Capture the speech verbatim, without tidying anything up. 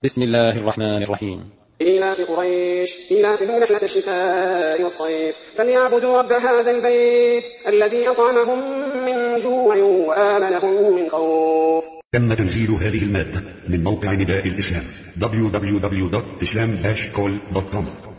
بسم الله الرحمن الرحيم. إيلاف قريش إيلافهم رحلة الشتاء والصيف فليعبدوا رب هذا البيت الذي أطعمهم من جوع وآمنهم من خوف. تم تنزيل هذه المادة من موقع نداء الإسلام دبليو دبليو دبليو دوت إسلام داش كول دوت كوم.